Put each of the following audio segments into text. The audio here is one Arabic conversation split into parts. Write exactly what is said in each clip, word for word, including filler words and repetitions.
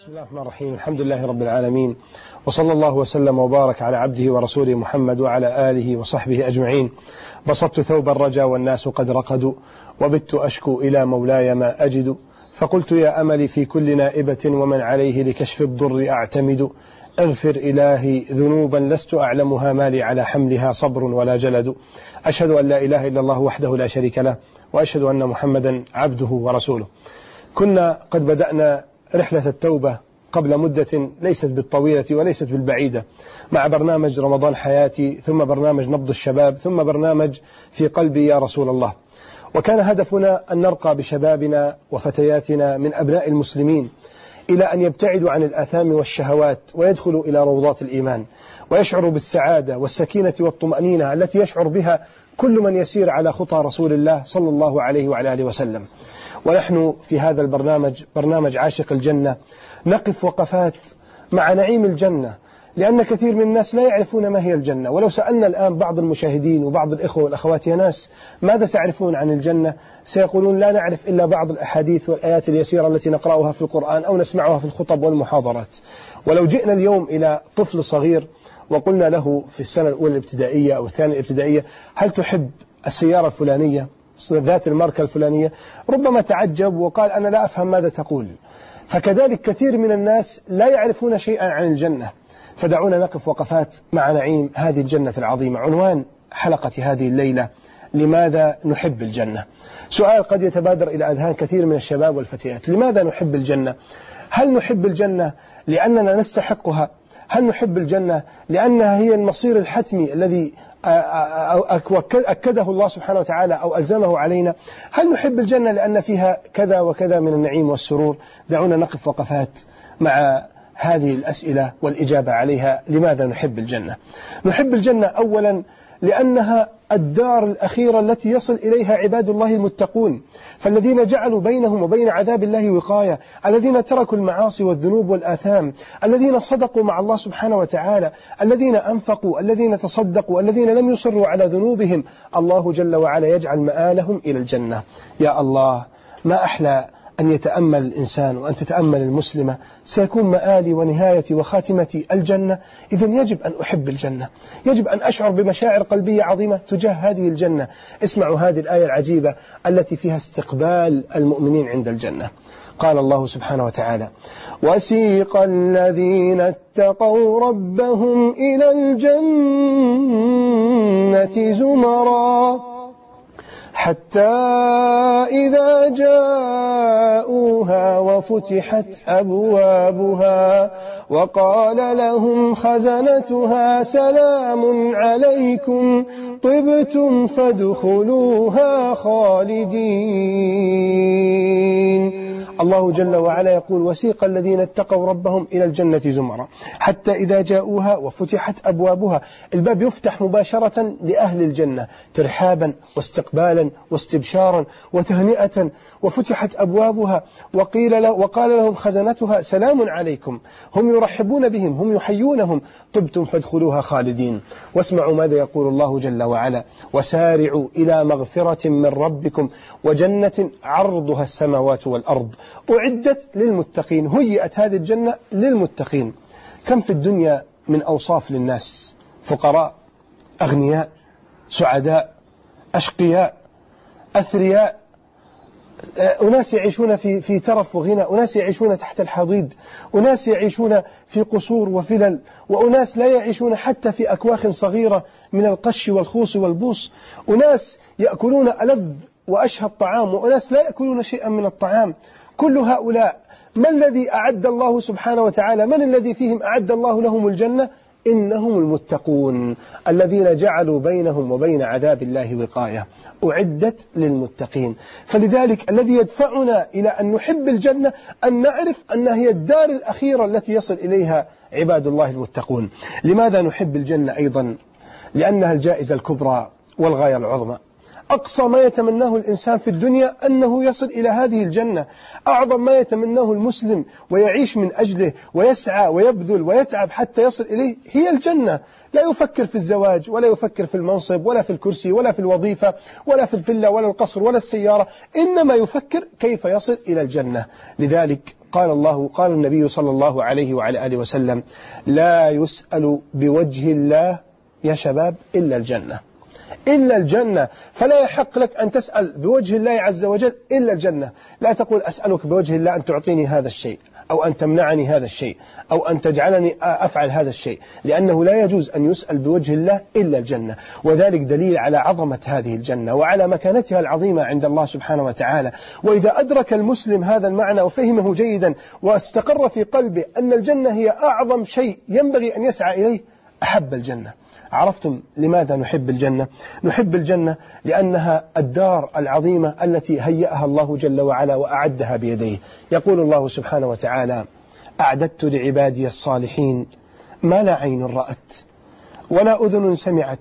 بسم الله الرحمن الرحيم. الحمد لله رب العالمين، وصلى الله وسلم وبارك على عبده ورسوله محمد وعلى آله وصحبه أجمعين. بسطت ثوب الرجا والناس قد رقدوا، وبت أشكو إلى مولاي ما أجد، فقلت يا أملي في كل نائبة ومن عليه لكشف الضر أعتمد. اغفر إلهي ذنوبا لست أعلمها، ما لي على حملها صبر ولا جلد. أشهد أن لا إله إلا الله وحده لا شريك له، وأشهد أن محمدا عبده ورسوله. كنا قد بدأنا رحلة التوبة قبل مدة ليست بالطويلة وليست بالبعيدة، مع برنامج رمضان حياتي، ثم برنامج نبض الشباب، ثم برنامج في قلبي يا رسول الله. وكان هدفنا أن نرقى بشبابنا وفتياتنا من أبناء المسلمين إلى أن يبتعدوا عن الآثام والشهوات، ويدخلوا إلى روضات الإيمان، ويشعروا بالسعادة والسكينة والطمأنينة التي يشعر بها كل من يسير على خطى رسول الله صلى الله عليه وعلى آله وسلم. ونحن في هذا البرنامج، برنامج عاشق الجنة، نقف وقفات مع نعيم الجنة، لأن كثير من الناس لا يعرفون ما هي الجنة. ولو سألنا الآن بعض المشاهدين وبعض الإخوة والأخوات يا ناس ماذا تعرفون عن الجنة، سيقولون لا نعرف إلا بعض الأحاديث والآيات اليسيرة التي نقرأها في القرآن أو نسمعها في الخطب والمحاضرات. ولو جئنا اليوم إلى طفل صغير وقلنا له في السنة الأولى الابتدائية أو الثانية الابتدائية هل تحب السيارة الفلانية ذات الماركة الفلانية، ربما تعجب وقال أنا لا أفهم ماذا تقول. فكذلك كثير من الناس لا يعرفون شيئا عن الجنة. فدعونا نقف وقفات مع نعيم هذه الجنة العظيمة. عنوان حلقة هذه الليلة: لماذا نحب الجنة؟ سؤال قد يتبادر إلى أذهان كثير من الشباب والفتيات: لماذا نحب الجنة؟ هل نحب الجنة لأننا نستحقها؟ هل نحب الجنة لأنها هي المصير الحتمي الذي أكده الله سبحانه وتعالى أو ألزمه علينا؟ هل نحب الجنة لأن فيها كذا وكذا من النعيم والسرور؟ دعونا نقف وقفات مع هذه الأسئلة والإجابة عليها. لماذا نحب الجنة؟ نحب الجنة أولا لأنها الدار الأخيرة التي يصل إليها عباد الله المتقون، فالذين جعلوا بينهم وبين عذاب الله وقاية، الذين تركوا المعاصي والذنوب والآثام، الذين صدقوا مع الله سبحانه وتعالى، الذين أنفقوا، الذين تصدقوا، الذين لم يصروا على ذنوبهم، الله جل وعلا يجعل مآلهم إلى الجنة. يا الله، ما أحلى أن يتأمل الإنسان وأن تتأمل المسلمة سيكون مآلي ونهايتي وخاتمتي الجنة. إذن يجب أن أحب الجنة، يجب أن أشعر بمشاعر قلبية عظيمة تجاه هذه الجنة. اسمعوا هذه الآية العجيبة التي فيها استقبال المؤمنين عند الجنة. قال الله سبحانه وتعالى: وسيق الذين اتقوا ربهم إلى الجنة زمرا حتى إذا جاءوها وفتحت أبوابها وقال لهم خزنتها سلام عليكم طبتم فادخلوها خالدين. الله جل وعلا يقول: وسيق الذين اتقوا ربهم إلى الجنة زمرا حتى إذا جاءوها وفتحت أبوابها. الباب يفتح مباشرة لأهل الجنة ترحابا واستقبالا واستبشارا وتهنئة، وفتحت أبوابها وقيل له وقال لهم خزنتها سلام عليكم. هم يرحبون بهم، هم يحيونهم: طبتم فادخلوها خالدين. واسمعوا ماذا يقول الله جل وعلا: وسارعوا إلى مغفرة من ربكم وجنة عرضها السماوات والأرض أعدت للمتقين. هيئت هذه الجنة للمتقين. كم في الدنيا من أوصاف للناس: فقراء، أغنياء، سعداء، أشقياء، أثرياء، أناس يعيشون في في ترف وغنى، أناس يعيشون تحت الحضيض، أناس يعيشون في قصور وفلل، وأناس لا يعيشون حتى في أكواخ صغيرة من القش والخوص والبوص، أناس يأكلون ألذ وأشهى الطعام، وأناس لا يأكلون شيئا من الطعام. كل هؤلاء ما الذي أعد الله سبحانه وتعالى؟ من الذي فيهم أعد الله لهم الجنة؟ إنهم المتقون الذين جعلوا بينهم وبين عذاب الله وقاية. أعدت للمتقين. فلذلك الذي يدفعنا إلى أن نحب الجنة أن نعرف أنها هي الدار الأخيرة التي يصل إليها عباد الله المتقون. لماذا نحب الجنة أيضا؟ لأنها الجائزة الكبرى والغاية العظمى. أقصى ما يتمناه الإنسان في الدنيا أنه يصل إلى هذه الجنة. أعظم ما يتمناه المسلم ويعيش من أجله ويسعى ويبذل ويتعب حتى يصل إليه هي الجنة. لا يفكر في الزواج، ولا يفكر في المنصب، ولا في الكرسي، ولا في الوظيفة، ولا في الفيلا، ولا القصر، ولا السيارة، إنما يفكر كيف يصل إلى الجنة. لذلك قال الله قال النبي صلى الله عليه وعلى آله وسلم: لا يسأل بوجه الله يا شباب إلا الجنة، إلا الجنة. فلا يحق لك أن تسأل بوجه الله عز وجل إلا الجنة. لا تقول أسألك بوجه الله أن تعطيني هذا الشيء، أو أن تمنعني هذا الشيء، أو أن تجعلني أفعل هذا الشيء، لأنه لا يجوز أن يسأل بوجه الله إلا الجنة. وذلك دليل على عظمة هذه الجنة وعلى مكانتها العظيمة عند الله سبحانه وتعالى. وإذا أدرك المسلم هذا المعنى وفهمه جيدا واستقر في قلبه أن الجنة هي أعظم شيء ينبغي أن يسعى إليه، أحب الجنة. عرفتم لماذا نحب الجنة؟ نحب الجنة لأنها الدار العظيمة التي هيأها الله جل وعلا وأعدها بيديه. يقول الله سبحانه وتعالى: أعددت لعبادي الصالحين ما لا عين رأت ولا أذن سمعت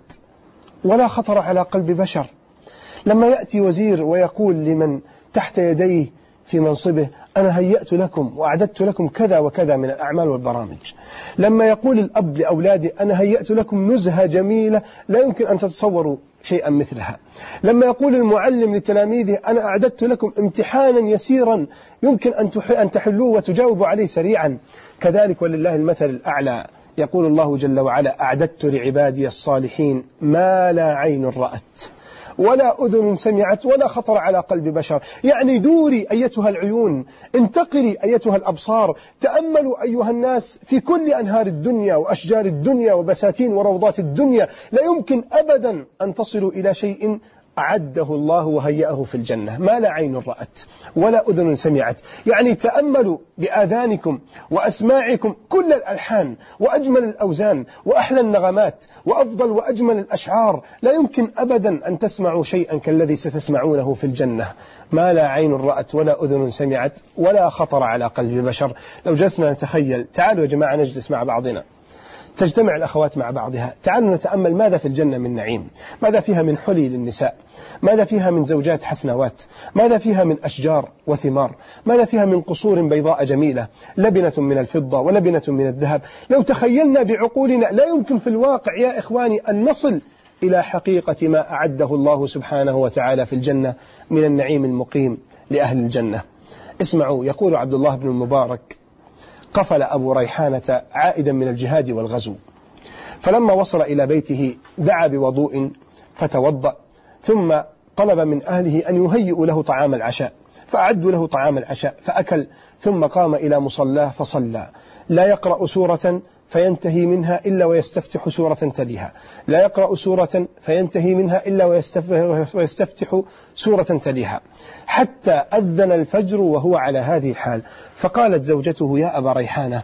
ولا خطر على قلب بشر. لما يأتي وزير ويقول لمن تحت يديه في منصبه: أنا هيأت لكم وأعددت لكم كذا وكذا من الأعمال والبرامج. لما يقول الأب لأولاده: أنا هيأت لكم نزهة جميلة لا يمكن أن تتصوروا شيئا مثلها. لما يقول المعلم لتلاميذه: أنا أعددت لكم امتحانا يسيرا يمكن أن تحلوه وتجاوبوا عليه سريعا. كذلك ولله المثل الأعلى، يقول الله جل وعلا: أعددت لعبادي الصالحين ما لا عين رأت ولا أذن سمعت ولا خطر على قلب بشر. يعني دوري أيتها العيون، انتقلي أيتها الأبصار، تأملوا أيها الناس في كل أنهار الدنيا وأشجار الدنيا وبساتين وروضات الدنيا، لا يمكن أبدا أن تصلوا إلى شيء أعده الله وهيأه في الجنة. ما لا عين رأت ولا أذن سمعت. يعني تأملوا بآذانكم وأسماعكم كل الألحان وأجمل الأوزان وأحلى النغمات وأفضل وأجمل الأشعار. لا يمكن أبدا أن تسمعوا شيئا كالذي ستسمعونه في الجنة. ما لا عين رأت ولا أذن سمعت ولا خطر على قلب بشر. لو جلسنا نتخيل، تعالوا يا جماعة نجلس مع بعضنا، تجتمع الأخوات مع بعضها، تعالوا نتأمل ماذا في الجنة من نعيم، ماذا فيها من حلي للنساء، ماذا فيها من زوجات حسنوات، ماذا فيها من أشجار وثمار، ماذا فيها من قصور بيضاء جميلة، لبنة من الفضة ولبنة من الذهب. لو تخيلنا بعقولنا لا يمكن في الواقع يا إخواني أن نصل إلى حقيقة ما أعده الله سبحانه وتعالى في الجنة من النعيم المقيم لأهل الجنة. اسمعوا، يقول عبد الله بن المبارك: قفل أبو ريحانة عائدا من الجهاد والغزو، فلما وصل إلى بيته دعا بوضوء فتوضأ، ثم طلب من أهله أن يهيئوا له طعام العشاء، فأعدوا له طعام العشاء فأكل، ثم قام إلى مصلاه فصلى، لا يقرأ سورة فينتهي منها إلا ويستفتح سورة تليها، لا يقرأ سورة فينتهي منها إلا ويستفتح سورة تليها، حتى أذن الفجر وهو على هذه الحال. فقالت زوجته: يا أبا ريحانة،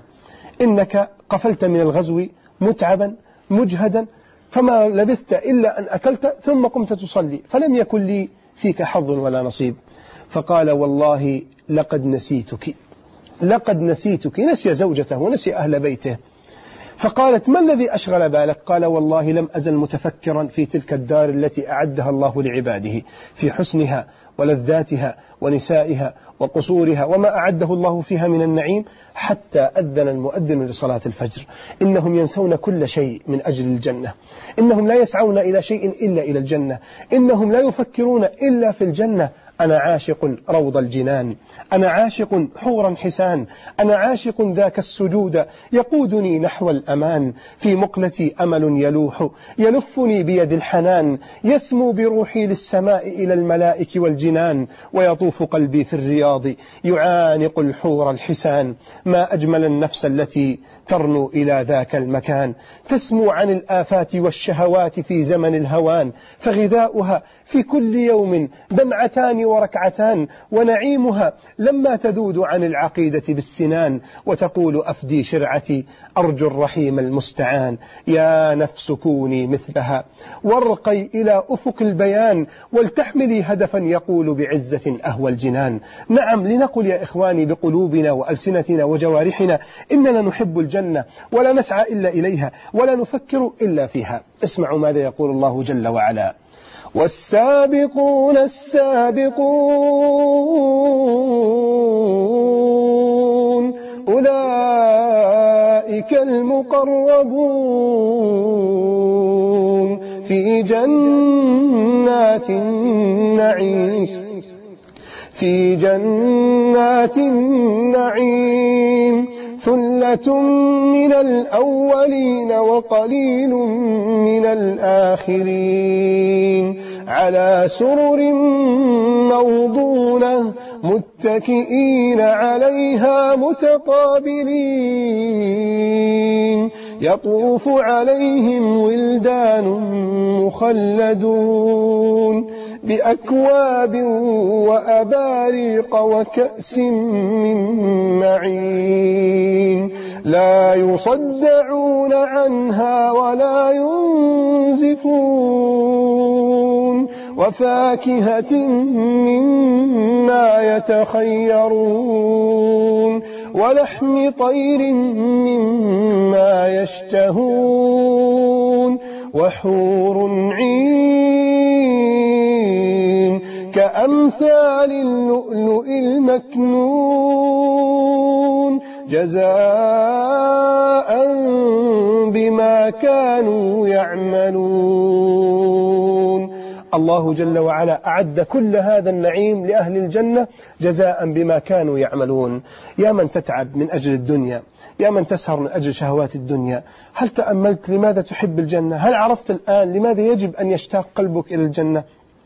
إنك قفلت من الغزو متعبا مجهدا، فما لبثت إلا أن أكلت ثم قمت تصلي، فلم يكن لي فيك حظ ولا نصيب. فقال: والله لقد نسيتك، لقد نسيتك. نسي زوجته ونسي أهل بيته. فقالت: ما الذي أشغل بالك؟ قال: والله لم أزل متفكرا في تلك الدار التي أعدها الله لعباده، في حسنها ولذاتها ونسائها وقصورها وما أعده الله فيها من النعيم، حتى أذن المؤذن لصلاة الفجر. إنهم ينسون كل شيء من أجل الجنة، إنهم لا يسعون إلى شيء إلا إلى الجنة، إنهم لا يفكرون إلا في الجنة. أنا عاشق روض الجنان، أنا عاشق حورا حسان، أنا عاشق ذاك السجود يقودني نحو الأمان، في مقلتي أمل يلوح يلفني بيد الحنان، يسمو بروحي للسماء إلى الملائك والجنان، ويطوف قلبي في الرياض يعانق الحور الحسان. ما أجمل النفس التي ترنو إلى ذاك المكان، تسمو عن الآفات والشهوات في زمن الهوان، فغذاؤها في كل يوم دمعتان وركعتان، ونعيمها لما تذود عن العقيدة بالسنان، وتقول: أفدي شرعتي أرجو الرحيم المستعان. يا نفس كوني مثلها وارقي إلى أفق البيان، ولتحملي هدفا يقول بعزة أهوى الجنان. نعم، لنقل يا إخواني بقلوبنا وألسنتنا وجوارحنا: إننا نحب الجنة ولا نسعى إلا إليها ولا نفكر إلا فيها. اسمعوا ماذا يقول الله جل وعلا: والسابقون السابقون أولئك المقربون في جنات النعيم في جنات النعيم ثلة من الأولين وقليل من الآخرين على سرر موضونة متكئين عليها متقابلين يطوف عليهم ولدان مخلدون بأكواب وأباريق وكأس من معين لا يصدعون عنها ولا ينزفون وفاكهة مما يتخيرون ولحم طير مما يشتهون وحور عين كأمثال اللؤلؤ المكنون جزاء بما كانوا يعملون. الله جل وعلا أعد كل هذا النعيم لأهل الجنة جزاء بما كانوا يعملون. يا من تتعب من أجل الدنيا، يا من تسهر من أجل شهوات الدنيا، هل تأملت لماذا تحب الجنة؟ هل عرفت الآن لماذا يجب أن يشتاق قلبك إلى الجنة؟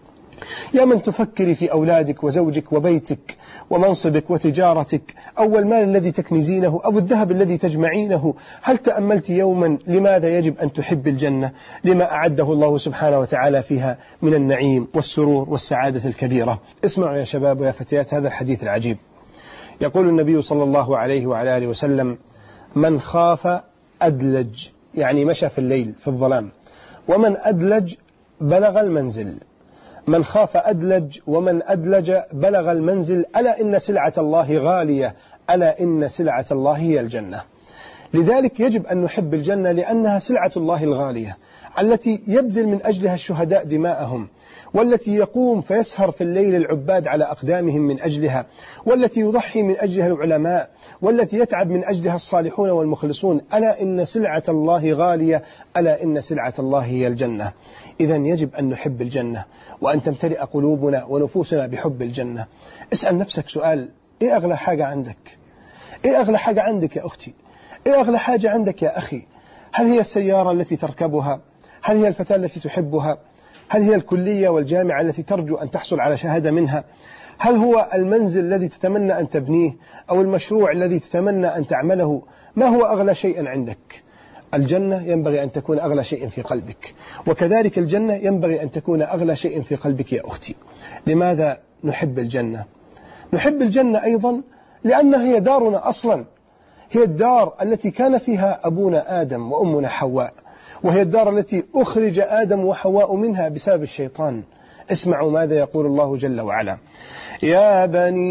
يا من تفكري في أولادك وزوجك وبيتك ومنصبك وتجارتك أو المال الذي تكنزينه أو الذهب الذي تجمعينه، هل تأملت يوما لماذا يجب أن تحب الجنة؟ لما أعده الله سبحانه وتعالى فيها من النعيم والسرور والسعادة الكبيرة. اسمعوا يا شباب ويا فتيات هذا الحديث العجيب. يقول النبي صلى الله عليه وعلى آله وسلم: من خاف أدلج، يعني مشى في الليل في الظلام، ومن أدلج بلغ المنزل. من خاف أدلج ومن أدلج بلغ المنزل. ألا إن سلعة الله غالية، ألا إن سلعة الله هي الجنة. لذلك يجب أن نحب الجنة لأنها سلعة الله الغالية التي يبذل من أجلها الشهداء دماءهم، والتي يقوم فيسهر في الليل العباد على أقدامهم من أجلها، والتي يضحي من أجلها العلماء، والتي يتعب من أجلها الصالحون والمخلصون. ألا إن سلعة الله غالية، ألا إن سلعة الله هي الجنة. إذن يجب أن نحب الجنة وأن تمتلئ قلوبنا ونفوسنا بحب الجنة. اسأل نفسك سؤال: إيه أغلى حاجة عندك؟ إيه أغلى حاجة عندك يا أختي؟ إيه أغلى حاجة عندك يا أخي؟ هل هي السيارة التي تركبها؟ هل هي الفتاة التي تحبها؟ هل هي الكلية والجامعة التي ترجو أن تحصل على شهادة منها؟ هل هو المنزل الذي تتمنى أن تبنيه أو المشروع الذي تتمنى أن تعمله؟ ما هو أغلى شيء عندك؟ الجنة ينبغي أن تكون أغلى شيء في قلبك، وكذلك الجنة ينبغي أن تكون أغلى شيء في قلبك يا أختي. لماذا نحب الجنة؟ نحب الجنة أيضا لأنها هي دارنا أصلا، هي الدار التي كان فيها أبونا آدم وأمنا حواء، وهي الدار التي أخرج آدم وحواء منها بسبب الشيطان. اسمعوا ماذا يقول الله جل وعلا: يا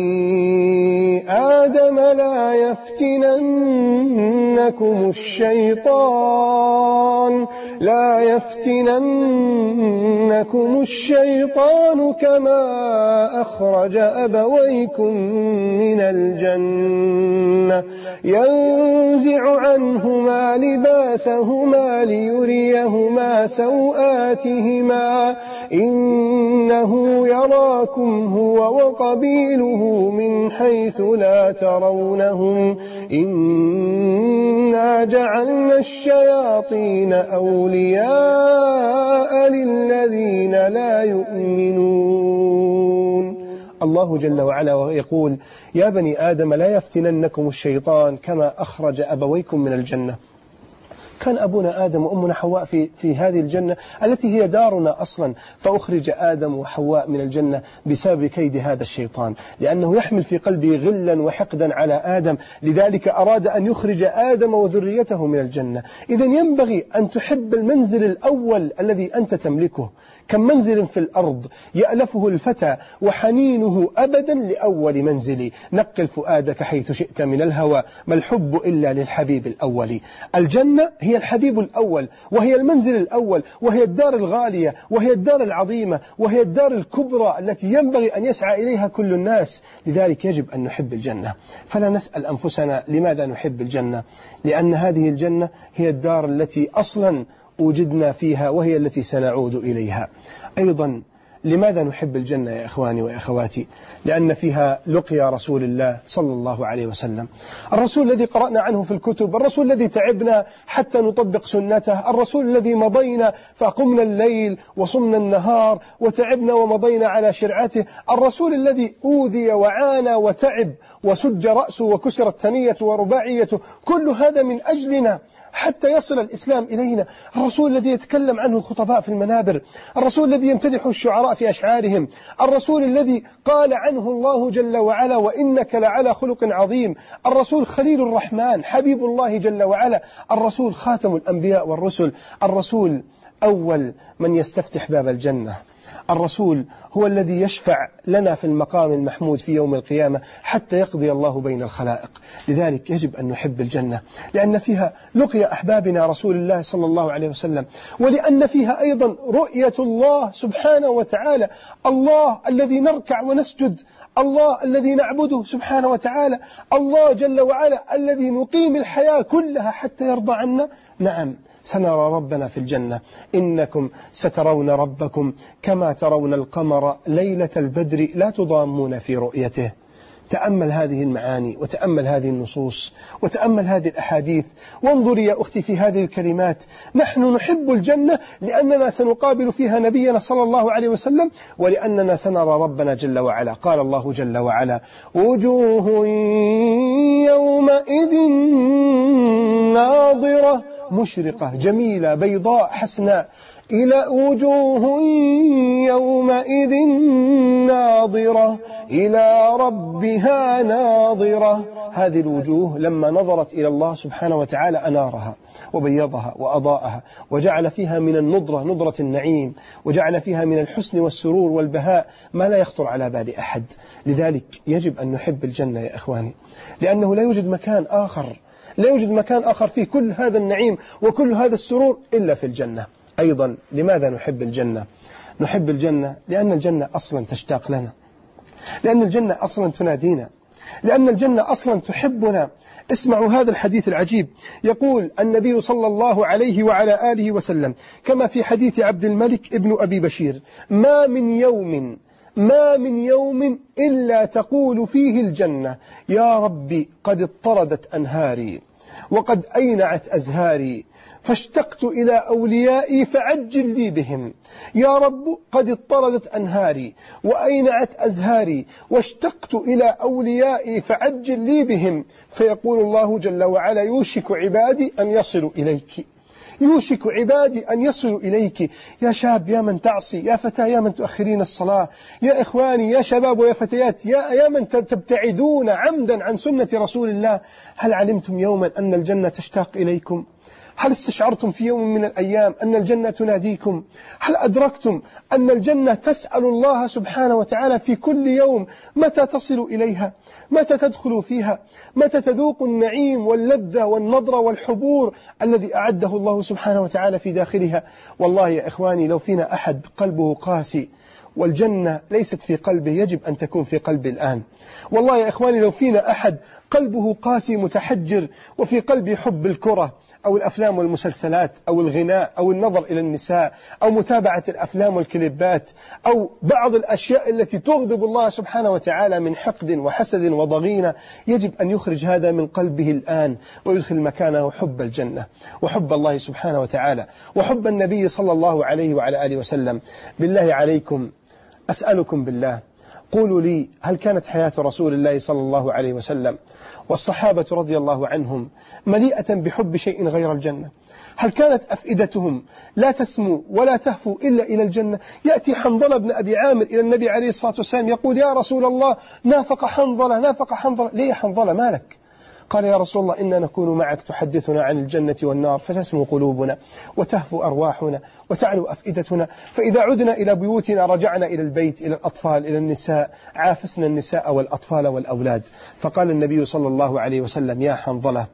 بني آدم لا يفتننكم الشيطان لا يفتننكم الشيطان كما أخرج أبويكم من الجنة ينزع عنهما لباسهما ليريهما سوآتهما إنه يراكم هو وقبيله من حيث لا ترونهم إنا جعلنا الشياطين أولياء للذين لا يؤمنون. الله جل وعلا يقول: يا بني آدم لا يفتننكم الشيطان كما أخرج أبويكم من الجنة. كان أبونا آدم وأمنا حواء في, في هذه الجنة التي هي دارنا أصلا، فأخرج آدم وحواء من الجنة بسبب كيد هذا الشيطان، لأنه يحمل في قلبه غلا وحقدا على آدم، لذلك أراد أن يخرج آدم وذريته من الجنة. إذن ينبغي أن تحب المنزل الأول الذي أنت تملكه. كم منزل في الأرض يألفه الفتى وحنينه أبدا لأول منزل، نقل فؤادك حيث شئت من الهوى ما الحب إلا للحبيب الأول. الجنة هي الحبيب الأول، وهي المنزل الأول، وهي الدار الغالية، وهي الدار العظيمة، وهي الدار الكبرى التي ينبغي أن يسعى إليها كل الناس. لذلك يجب أن نحب الجنة. فلا نسأل أنفسنا لماذا نحب الجنة؟ لأن هذه الجنة هي الدار التي أصلا وجدنا فيها، وهي التي سنعود إليها. أيضا لماذا نحب الجنة يا إخواني وأخواتي؟ لأن فيها لقيا رسول الله صلى الله عليه وسلم، الرسول الذي قرأنا عنه في الكتب، الرسول الذي تعبنا حتى نطبق سنته، الرسول الذي مضينا فقمنا الليل وصمنا النهار وتعبنا ومضينا على شرعته، الرسول الذي أوذي وعانى وتعب وسج رأسه وكسرت ثنيته ورباعيته، كل هذا من أجلنا حتى يصل الإسلام إلينا، الرسول الذي يتكلم عنه الخطباء في المنابر، الرسول الذي يمتدح الشعراء في أشعارهم، الرسول الذي قال عنه الله جل وعلا وإنك لعلى خلق عظيم، الرسول خليل الرحمن حبيب الله جل وعلا، الرسول خاتم الأنبياء والرسل، الرسول أول من يستفتح باب الجنة، الرسول هو الذي يشفع لنا في المقام المحمود في يوم القيامة حتى يقضي الله بين الخلائق. لذلك يجب أن نحب الجنة، لأن فيها لقي أحبابنا رسول الله صلى الله عليه وسلم، ولأن فيها أيضا رؤية الله سبحانه وتعالى، الله الذي نركع ونسجد، الله الذي نعبده سبحانه وتعالى، الله جل وعلا الذي نقيم الحياة كلها حتى يرضى عنا. نعم سنرى ربنا في الجنة، إنكم سترون ربكم كما ترون القمر ليلة البدر لا تضامون في رؤيته. تأمل هذه المعاني وتأمل هذه النصوص وتأمل هذه الأحاديث، وانظر يا أختي في هذه الكلمات، نحن نحب الجنة لأننا سنقابل فيها نبينا صلى الله عليه وسلم، ولأننا سنرى ربنا جل وعلا. قال الله جل وعلا وجوه يومئذ ناظرة مشرقة جميلة بيضاء حسناء، إلى وجوه يومئذ ناظرة إلى ربها ناظرة. هذه الوجوه لما نظرت إلى الله سبحانه وتعالى أنارها وبيضها وأضاءها، وجعل فيها من النضرة نضرة النعيم، وجعل فيها من الحسن والسرور والبهاء ما لا يخطر على بال أحد. لذلك يجب أن نحب الجنة يا إخواني، لأنه لا يوجد مكان آخر لا يوجد مكان آخر فيه كل هذا النعيم وكل هذا السرور إلا في الجنة. أيضا لماذا نحب الجنة؟ نحب الجنة لأن الجنة أصلا تشتاق لنا، لأن الجنة أصلا تنادينا، لأن الجنة أصلا تحبنا. اسمعوا هذا الحديث العجيب، يقول النبي صلى الله عليه وعلى آله وسلم كما في حديث عبد الملك ابن أبي بشير: ما من يوم ما من يوم إلا تقول فيه الجنة يا ربي قد اضطردت أنهاري وقد أينعت أزهاري فاشتقت إلى أوليائي فعجل لي بهم. يا رب قد اضطردت أنهاري وأينعت أزهاري واشتقت إلى أوليائي فعجل لي بهم. فيقول الله جل وعلا: يوشك عبادي أن يصلوا إليك، يوشك عبادي أن يصلوا إليك. يا شاب يا من تعصي، يا فتاة يا من تؤخرين الصلاة، يا إخواني يا شباب ويا فتيات، يا, يا من تبتعدون عمدا عن سنة رسول الله، هل علمتم يوما أن الجنة تشتاق إليكم؟ هل استشعرتم في يوم من الأيام أن الجنة تناديكم؟ هل أدركتم أن الجنة تسأل الله سبحانه وتعالى في كل يوم متى تصل إليها؟ متى تدخل فيها؟ متى تذوق النعيم واللذة والنضرة والحبور الذي أعده الله سبحانه وتعالى في داخلها؟ والله يا إخواني لو فينا أحد قلبه قاسي والجنة ليست في قلبه، يجب أن تكون في قلبه الآن. والله يا إخواني لو فينا أحد قلبه قاسي متحجر وفي قلبه حب الكرة أو الأفلام والمسلسلات أو الغناء أو النظر إلى النساء أو متابعة الأفلام والكليبات أو بعض الأشياء التي تغضب الله سبحانه وتعالى من حقد وحسد وضغينة، يجب أن يخرج هذا من قلبه الآن ويدخل مكانه حب الجنة وحب الله سبحانه وتعالى وحب النبي صلى الله عليه وعلى آله وسلم. بالله عليكم أسألكم بالله، قولوا لي، هل كانت حياة رسول الله صلى الله عليه وسلم والصحابة رضي الله عنهم مليئة بحب شيء غير الجنة؟ هل كانت أفئدتهم لا تسمو ولا تهفو إلا إلى الجنة؟ يأتي حنظلة بن أبي عامر إلى النبي عليه الصلاة والسلام يقول: يا رسول الله نافق حنظلة نافق حنظلة. ليه يا حنظلة مالك؟ قال: يا رسول الله إنا نكون معك تحدثنا عن الجنة والنار فتسمو قلوبنا وتهفو أرواحنا وتعلو أفئدتنا، فإذا عدنا إلى بيوتنا رجعنا إلى البيت، إلى الأطفال، إلى النساء، عافسنا النساء والأطفال والأولاد. فقال النبي صلى الله عليه وسلم: يا حنظلة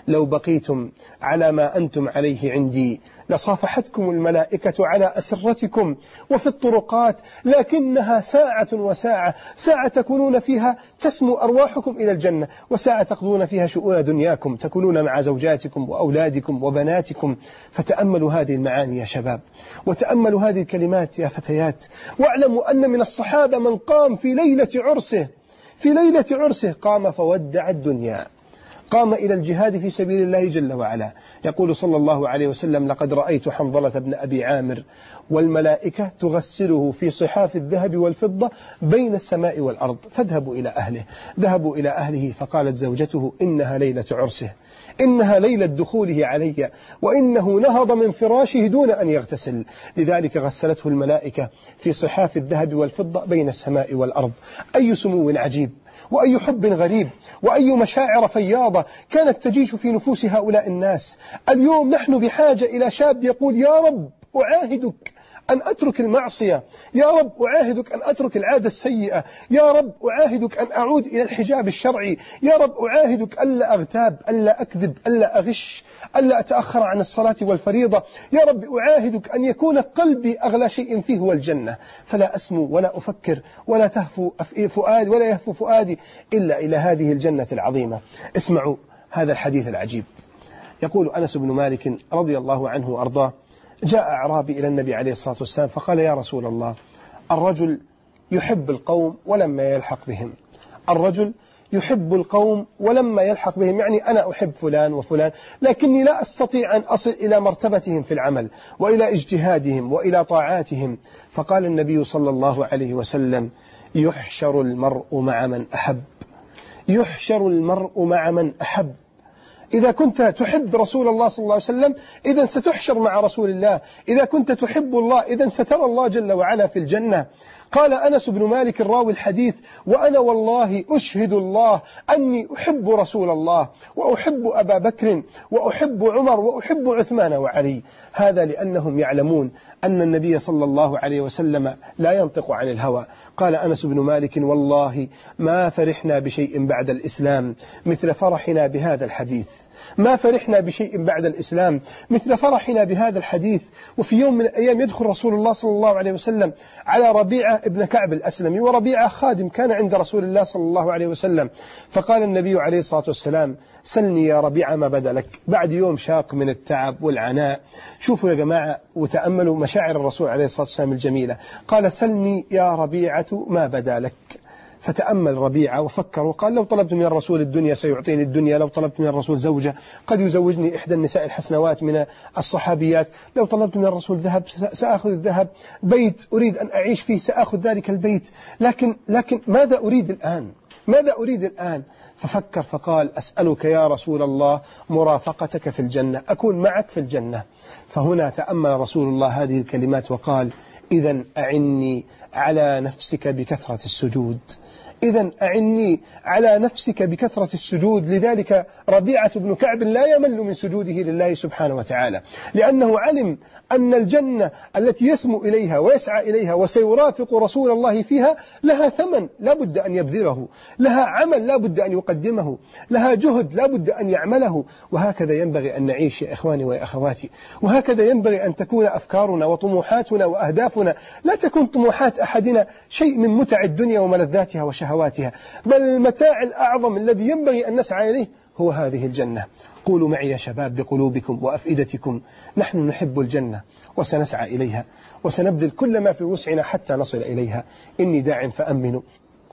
لو بقيتم على ما أنتم عليه عندي لصافحتكم الملائكة على أسرتكم وفي الطرقات، لكنها ساعة وساعة، ساعة تكونون فيها تسمو أرواحكم إلى الجنة، وساعة تقضون فيها شؤون دنياكم، تكونون مع زوجاتكم وأولادكم وبناتكم. فتأملوا هذه المعاني يا شباب، وتأملوا هذه الكلمات يا فتيات، واعلموا أن من الصحابة من قام في ليلة عرسه في ليلة عرسه قام فودع الدنيا، قام إلى الجهاد في سبيل الله جل وعلا. يقول صلى الله عليه وسلم: لقد رأيت حنظلة بن أبي عامر والملائكة تغسله في صحاف الذهب والفضة بين السماء والأرض، فاذهبوا إلى أهله. ذهبوا إلى أهله فقالت زوجته: إنها ليلة عرسه، إنها ليلة دخوله علي، وإنه نهض من فراشه دون أن يغتسل، لذلك غسلته الملائكة في صحاف الذهب والفضة بين السماء والأرض. أي سمو عجيب، وأي حب غريب، وأي مشاعر فياضة كانت تجيش في نفوس هؤلاء الناس. اليوم نحن بحاجة إلى شاب يقول: يا رب أعاهدك أن أترك المعصية، يا رب أعاهدك أن أترك العادة السيئة، يا رب أعاهدك أن أعود إلى الحجاب الشرعي، يا رب أعاهدك ألا أغتاب، ألا أكذب، ألا أغش، ألا أتأخر عن الصلاة والفريضة، يا رب أعاهدك أن يكون قلبي أغلى شيء فيه هو الجنة، فلا أسمو ولا أفكر ولا تهفو فؤادي ولا يهفو فؤادي إلا إلى هذه الجنة العظيمة. اسمعوا هذا الحديث العجيب. يقول أنس بن مالك رضي الله عنه وأرضاه: جاء أعرابي إلى النبي عليه الصلاة والسلام فقال: يا رسول الله، الرجل يحب القوم ولما يلحق بهم، الرجل يحب القوم ولما يلحق بهم، يعني أنا أحب فلان وفلان لكني لا أستطيع أن أصل إلى مرتبتهم في العمل وإلى اجتهادهم وإلى طاعاتهم. فقال النبي صلى الله عليه وسلم: يحشر المرء مع من أحب، يحشر المرء مع من أحب. إذا كنت تحب رسول الله صلى الله عليه وسلم إذن ستحشر مع رسول الله، إذا كنت تحب الله إذن سترى الله جل وعلا في الجنة. قال أنس بن مالك الراوي الحديث: وأنا والله أشهد الله أني أحب رسول الله وأحب أبا بكر وأحب عمر وأحب عثمان وعلي. هذا لأنهم يعلمون أن النبي صلى الله عليه وسلم لا ينطق عن الهوى. قال أنس بن مالك: والله ما فرحنا بشيء بعد الإسلام مثل فرحنا بهذا الحديث، ما فرحنا بشيء بعد الإسلام مثل فرحنا بهذا الحديث. وفي يوم من الأيام يدخل رسول الله صلى الله عليه وسلم على ربيعة ابن كعب الأسلمي، وربيعة خادم كان عند رسول الله صلى الله عليه وسلم، فقال النبي عليه الصلاة والسلام: سلني يا ربيعة ما بدا لك، بعد يوم شاق من التعب والعناء. شوفوا يا جماعة وتأملوا مشاعر الرسول عليه الصلاة والسلام الجميلة. قال: سلني يا ربيعة ما بدا لك. فتأمل ربيعة وفكر وقال: لو طلبت من الرسول الدنيا سيعطيني الدنيا، لو طلبت من الرسول زوجة قد يزوجني إحدى النساء الحسنوات من الصحابيات، لو طلبت من الرسول ذهب سأخذ الذهب، بيت أريد أن أعيش فيه سأخذ ذلك البيت، لكن, لكن ماذا أريد الآن؟ ماذا أريد الآن؟ ففكر فقال: أسألك يا رسول الله مرافقتك في الجنة، أكون معك في الجنة. فهنا تأمل رسول الله هذه الكلمات وقال: إذن أعني على نفسك بكثرة السجود، إذن أعني على نفسك بكثرة السجود. لذلك ربيعة بن كعب لا يمل من سجوده لله سبحانه وتعالى، لأنه علم أن الجنة التي يسمو إليها ويسعى إليها وسيرافق رسول الله فيها لها ثمن لا بد أن يبذله، لها عمل لا بد أن يقدمه، لها جهد لا بد أن يعمله. وهكذا ينبغي أن نعيش يا إخواني ويا أخواتي، وهكذا ينبغي أن تكون أفكارنا وطموحاتنا وأهدافنا. لا تكون طموحات أحدنا شيء من متع الدنيا وملذاتها وشهواتها، بل المتاع الأعظم الذي ينبغي أن نسعى إليه هو هذه الجنة. قولوا معي يا شباب بقلوبكم وأفئدتكم: نحن نحب الجنة وسنسعى إليها وسنبذل كل ما في وسعنا حتى نصل إليها. إني داع فأمنوا.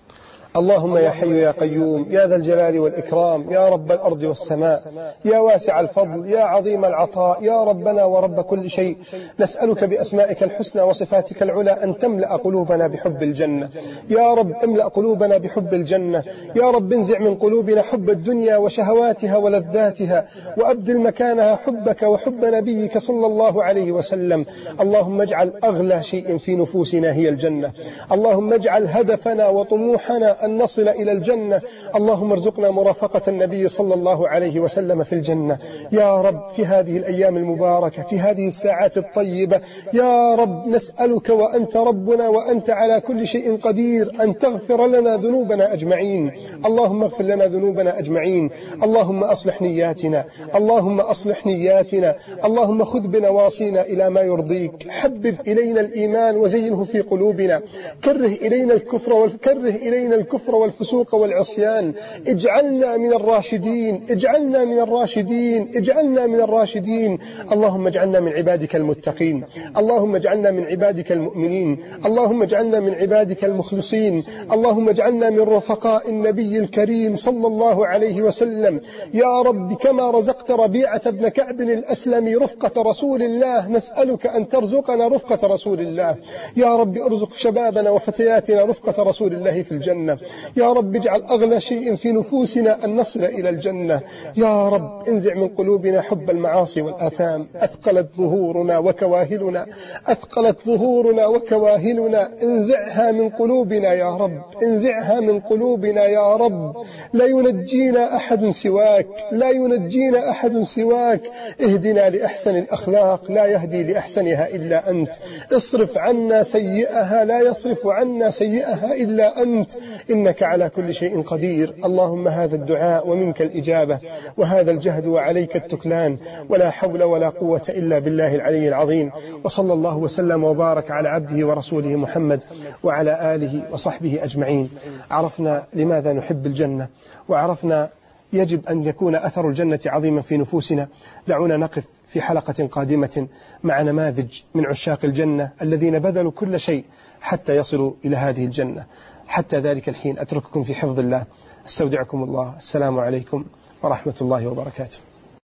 اللهم يا حي يا قيوم يا ذا الجلال والإكرام، يا رب الأرض والسماء، يا واسع الفضل، يا عظيم العطاء، يا ربنا ورب كل شيء، نسألك بأسمائك الحسنى وصفاتك العلى أن تملأ قلوبنا بحب الجنة. يا رب املأ قلوبنا بحب الجنة. يا رب انزع من قلوبنا حب الدنيا وشهواتها ولذاتها، وأبدل مكانها حبك وحب نبيك صلى الله عليه وسلم. اللهم اجعل أغلى شيء في نفوسنا هي الجنة. اللهم اجعل هدفنا وطموحنا ارزقنا أن نصل إلى الجنة. اللهم ارزقنا مرافقة النبي صلى الله عليه وسلم في الجنة يا رب في هذه الأيام المباركة، في هذه الساعات الطيبة. يا رب نسألك وأنت ربنا وأنت على كل شيء قدير أن تغفر لنا ذنوبنا أجمعين. اللهم اغفر لنا ذنوبنا أجمعين. اللهم أصلح نياتنا، اللهم أصلح نياتنا. اللهم خذ بنواصينا إلى ما يرضيك. حبب إلينا الإيمان وزينه في قلوبنا. كره إلينا الكفر والكره إلينا الكفر والفسوق والعصيان. اجعلنا من الراشدين، اجعلنا من الراشدين، اجعلنا من الراشدين. اللهم اجعلنا من عبادك المتقين، اللهم اجعلنا من عبادك المؤمنين، اللهم اجعلنا من عبادك المخلصين. اللهم اجعلنا من رفقاء النبي الكريم صلى الله عليه وسلم يا رب، كما رزقت ربيعة بن كعب الأسلمي رفقة رسول الله، نسألك أن ترزقنا رفقة رسول الله. يا رب ارزق شبابنا وفتياتنا رفقة رسول الله في الجنة. يا رب اجعل أغلى شيء في نفوسنا أن نصل إلى الجنة. يا رب انزع من قلوبنا حب المعاصي والآثام. أثقلت ظهورنا وكواهلنا، أثقلت ظهورنا وكواهلنا، انزعها من قلوبنا يا رب، انزعها من قلوبنا يا رب. لا ينجينا أحد سواك، لا ينجينا أحد سواك. اهدنا لأحسن الأخلاق، لا يهدي لأحسنها إلا أنت. اصرف عنا سيئها، لا يصرف عنا سيئها إلا أنت، إنك على كل شيء قدير. اللهم هذا الدعاء ومنك الإجابة، وهذا الجهد وعليك التكلان، ولا حول ولا قوة إلا بالله العلي العظيم. وصلى الله وسلم وبارك على عبده ورسوله محمد وعلى آله وصحبه أجمعين. عرفنا لماذا نحب الجنة، وعرفنا يجب أن يكون أثر الجنة عظيما في نفوسنا. دعونا نقف في حلقة قادمة مع نماذج من عشاق الجنة الذين بذلوا كل شيء حتى يصلوا إلى هذه الجنة. حتى ذلك الحين أترككم في حفظ الله، استودعكم الله. السلام عليكم ورحمة الله وبركاته.